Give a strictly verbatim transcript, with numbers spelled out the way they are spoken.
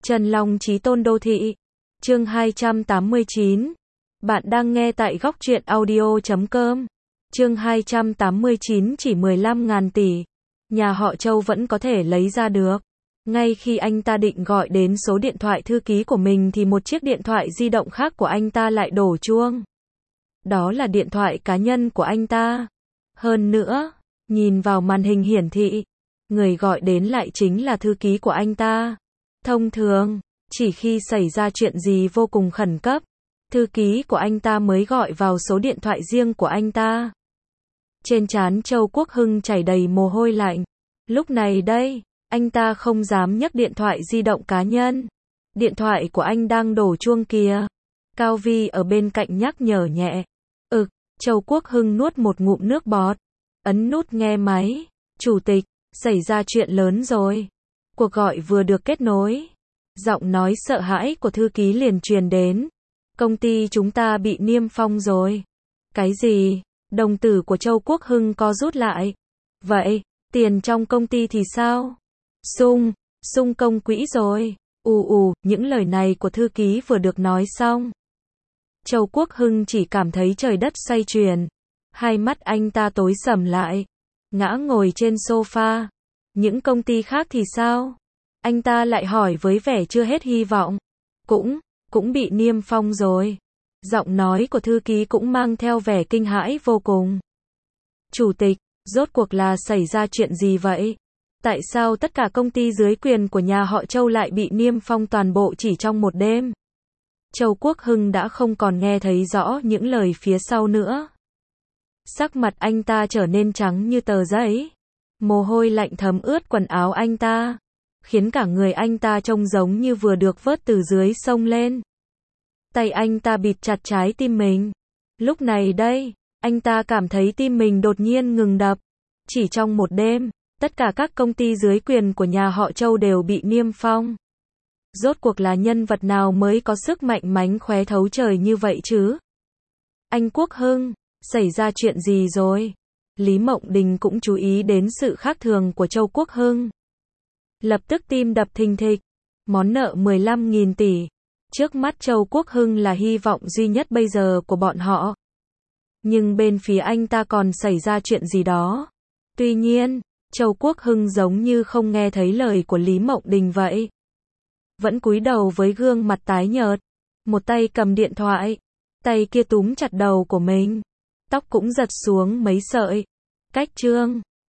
Trần Long Chí Tôn Đô Thị. Chương hai trăm tám mươi chín. Bạn đang nghe tại góc truyện audio chấm com. Chương hai trăm tám mươi chín chỉ mười lăm ngàn tỷ. Nhà họ Châu vẫn có thể lấy ra được. Ngay khi anh ta định gọi đến số điện thoại thư ký của mình thì một chiếc điện thoại di động khác của anh ta lại đổ chuông. Đó là điện thoại cá nhân của anh ta. Hơn nữa, nhìn vào màn hình hiển thị, người gọi đến lại chính là thư ký của anh ta. Thông thường, chỉ khi xảy ra chuyện gì vô cùng khẩn cấp, thư ký của anh ta mới gọi vào số điện thoại riêng của anh ta. Trên trán Châu Quốc Hưng chảy đầy mồ hôi lạnh. Lúc này đây, anh ta không dám nhấc điện thoại di động cá nhân. Điện thoại của anh đang đổ chuông kìa. Cao Vi ở bên cạnh nhắc nhở nhẹ. Ực, Châu Quốc Hưng nuốt một ngụm nước bọt. Ấn nút nghe máy. Chủ tịch, xảy ra chuyện lớn rồi. Cuộc gọi vừa được kết nối. Giọng nói sợ hãi của thư ký liền truyền đến. Công ty chúng ta bị niêm phong rồi. Cái gì? Đồng tử của Châu Quốc Hưng co rút lại. Vậy, tiền trong công ty thì sao? Sung, sung công quỹ rồi. Ù ù, những lời này của thư ký vừa được nói xong. Châu Quốc Hưng chỉ cảm thấy trời đất xoay chuyển. Hai mắt anh ta tối sầm lại. Ngã ngồi trên sofa. Những công ty khác thì sao? Anh ta lại hỏi với vẻ chưa hết hy vọng. Cũng, cũng bị niêm phong rồi. Giọng nói của thư ký cũng mang theo vẻ kinh hãi vô cùng. Chủ tịch, rốt cuộc là xảy ra chuyện gì vậy? Tại sao tất cả công ty dưới quyền của nhà họ Châu lại bị niêm phong toàn bộ chỉ trong một đêm? Châu Quốc Hưng đã không còn nghe thấy rõ những lời phía sau nữa. Sắc mặt anh ta trở nên trắng như tờ giấy. Mồ hôi lạnh thấm ướt quần áo anh ta, khiến cả người anh ta trông giống như vừa được vớt từ dưới sông lên. Tay anh ta bịt chặt trái tim mình. Lúc này đây, anh ta cảm thấy tim mình đột nhiên ngừng đập. Chỉ trong một đêm, tất cả các công ty dưới quyền của nhà họ Châu đều bị niêm phong. Rốt cuộc là nhân vật nào mới có sức mạnh mánh khóe thấu trời như vậy chứ? Anh Quốc Hưng, xảy ra chuyện gì rồi? Lý Mộng Đình cũng chú ý đến sự khác thường của Châu Quốc Hưng. Lập tức tim đập thình thịch. Món nợ mười lăm nghìn tỷ. Trước mắt Châu Quốc Hưng là hy vọng duy nhất bây giờ của bọn họ. Nhưng bên phía anh ta còn xảy ra chuyện gì đó. Tuy nhiên, Châu Quốc Hưng giống như không nghe thấy lời của Lý Mộng Đình vậy. Vẫn cúi đầu với gương mặt tái nhợt. Một tay cầm điện thoại. Tay kia túm chặt đầu của mình. Tóc cũng giật xuống mấy sợi. Cách chương.